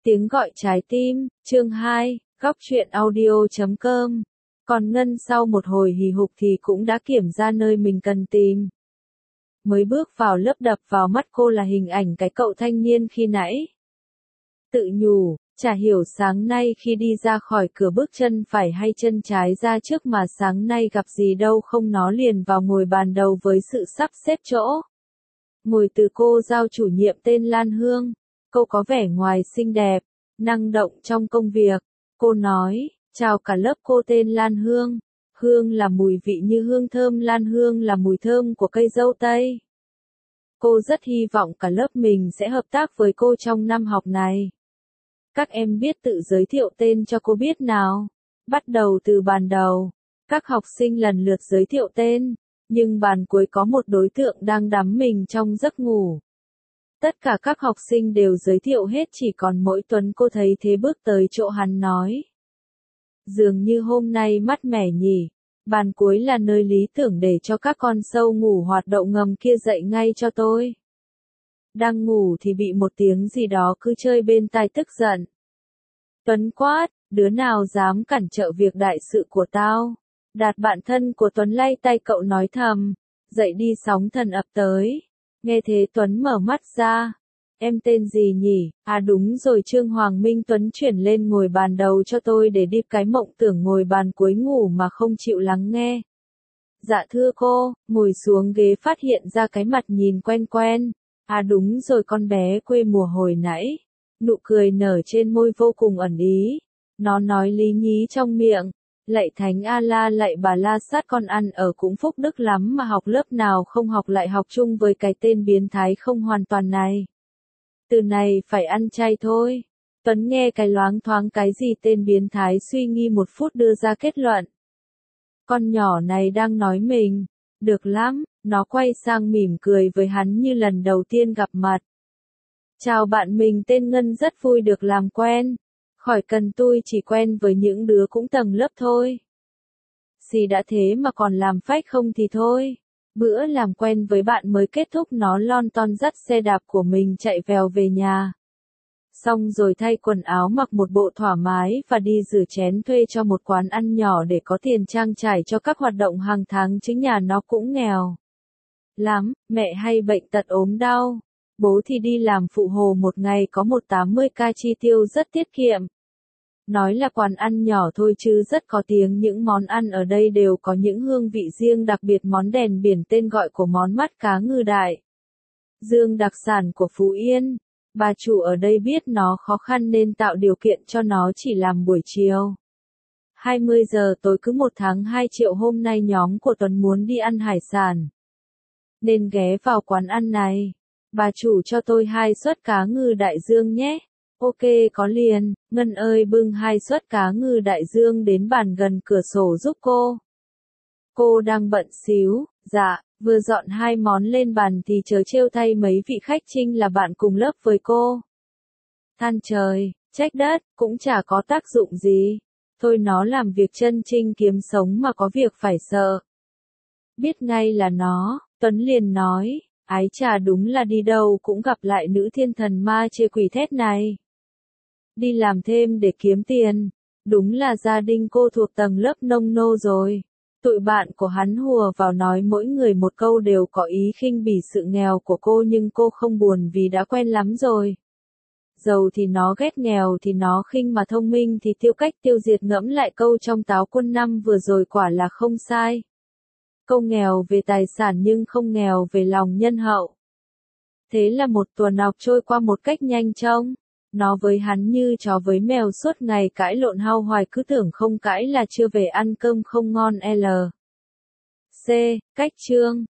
Tiếng gọi trái tim, chương 2, góc truyện audio.com. Còn Ngân sau một hồi hì hục thì cũng đã kiểm ra nơi mình cần tìm. Mới bước vào lớp đập vào mắt cô là hình ảnh cái cậu thanh niên khi nãy. Tự nhủ, chả hiểu sáng nay khi đi ra khỏi cửa bước chân phải hay chân trái ra trước mà sáng nay gặp gì đâu không nó liền vào ngồi bàn đầu với sự sắp xếp chỗ. Ngồi từ cô giao chủ nhiệm tên Lan Hương. Cô có vẻ ngoài xinh đẹp, năng động trong công việc. Cô nói, chào cả lớp, cô tên Lan Hương. Hương là mùi vị như hương thơm, Lan Hương là mùi thơm của cây dâu tây. Cô rất hy vọng cả lớp mình sẽ hợp tác với cô trong năm học này. Các em biết tự giới thiệu tên cho cô biết nào. Bắt đầu từ bàn đầu. Các học sinh lần lượt giới thiệu tên, nhưng bàn cuối có một đối tượng đang đắm mình trong giấc ngủ. Tất cả các học sinh đều giới thiệu hết, chỉ còn mỗi Tuấn cô thấy thế bước tới chỗ hắn nói. Dường như hôm nay mát mẻ nhỉ, bàn cuối là nơi lý tưởng để cho các con sâu ngủ hoạt động ngầm kia dậy ngay cho tôi. Đang ngủ thì bị một tiếng gì đó cứ chơi bên tai tức giận. Tuấn quát, đứa nào dám cản trở việc đại sự của tao? Đạt bạn thân của Tuấn lay tay cậu nói thầm, dậy đi, sóng thần ập tới. Nghe thế Tuấn mở mắt ra. Em tên gì nhỉ? À đúng rồi, Trương Hoàng Minh. Tuấn chuyển lên ngồi bàn đầu cho tôi để đi cái mộng tưởng ngồi bàn cuối ngủ mà không chịu lắng nghe. Dạ thưa cô, ngồi xuống ghế phát hiện ra cái mặt nhìn quen quen. À đúng rồi, con bé quê mùa hồi nãy. Nụ cười nở trên môi vô cùng ẩn ý. Nó nói lý nhí trong miệng. Lạy Thánh A-la, lạy Bà La Sát, con ăn ở cũng phúc đức lắm mà học lớp nào không học lại học chung với cái tên biến thái không hoàn toàn này. Từ này phải ăn chay thôi. Tuấn nghe cái loáng thoáng cái gì tên biến thái, suy nghi một phút đưa ra kết luận. Con nhỏ này đang nói mình. Được lắm, nó quay sang mỉm cười với hắn như lần đầu tiên gặp mặt. Chào bạn, mình tên Ngân, rất vui được làm quen. Khỏi cần, tôi chỉ quen với những đứa cũng tầng lớp thôi. Gì đã thế mà còn làm phách không thì thôi. Bữa làm quen với bạn mới kết thúc, nó lon ton dắt xe đạp của mình chạy vèo về nhà. Xong rồi thay quần áo mặc một bộ thoải mái và đi rửa chén, thuê cho một quán ăn nhỏ để có tiền trang trải cho các hoạt động hàng tháng, chứ nhà nó cũng nghèo lắm, mẹ hay bệnh tật ốm đau. Bố thì đi làm phụ hồ, một ngày có 180k, chi tiêu rất tiết kiệm. Nói là quán ăn nhỏ thôi chứ rất có tiếng, những món ăn ở đây đều có những hương vị riêng, đặc biệt món đèn biển, tên gọi của món mắt cá ngừ đại dương đặc sản của Phú Yên. Bà chủ ở đây biết nó khó khăn nên tạo điều kiện cho nó chỉ làm buổi chiều 20 giờ tối, cứ 1 tháng 2 triệu. Hôm nay nhóm của Tuấn muốn đi ăn hải sản nên ghé vào quán ăn này. Bà chủ cho tôi 2 suất cá ngừ đại dương nhé. Ok, có liền. Ngân ơi, bưng 2 suất cá ngừ đại dương đến bàn gần cửa sổ giúp cô. Cô đang bận xíu. Dạ, vừa dọn 2 món lên bàn thì chớ trêu thay mấy vị khách Trinh là bạn cùng lớp với cô. Than trời, trách đất, cũng chả có tác dụng gì. Thôi nó làm việc chân chính kiếm sống mà có việc phải sợ. Biết ngay là nó, Tuấn liền nói. Ái chà, đúng là đi đâu cũng gặp lại nữ thiên thần ma chê quỷ thét này. Đi làm thêm để kiếm tiền. Đúng là gia đình cô thuộc tầng lớp nông nô rồi. Tụi bạn của hắn hùa vào nói mỗi người một câu, đều có ý khinh bỉ sự nghèo của cô, nhưng cô không buồn vì đã quen lắm rồi. Giàu thì nó ghét, nghèo thì nó khinh, mà thông minh thì tiêu cách tiêu diệt. Ngẫm lại câu trong Táo Quân năm vừa rồi quả là không sai. Câu nghèo về tài sản nhưng không nghèo về lòng nhân hậu. Thế là một tuần học trôi qua một cách nhanh chóng. Nó với hắn như chó với mèo, suốt ngày cãi lộn hao hoài, cứ tưởng không cãi là chưa về ăn cơm không ngon. C. Cách chương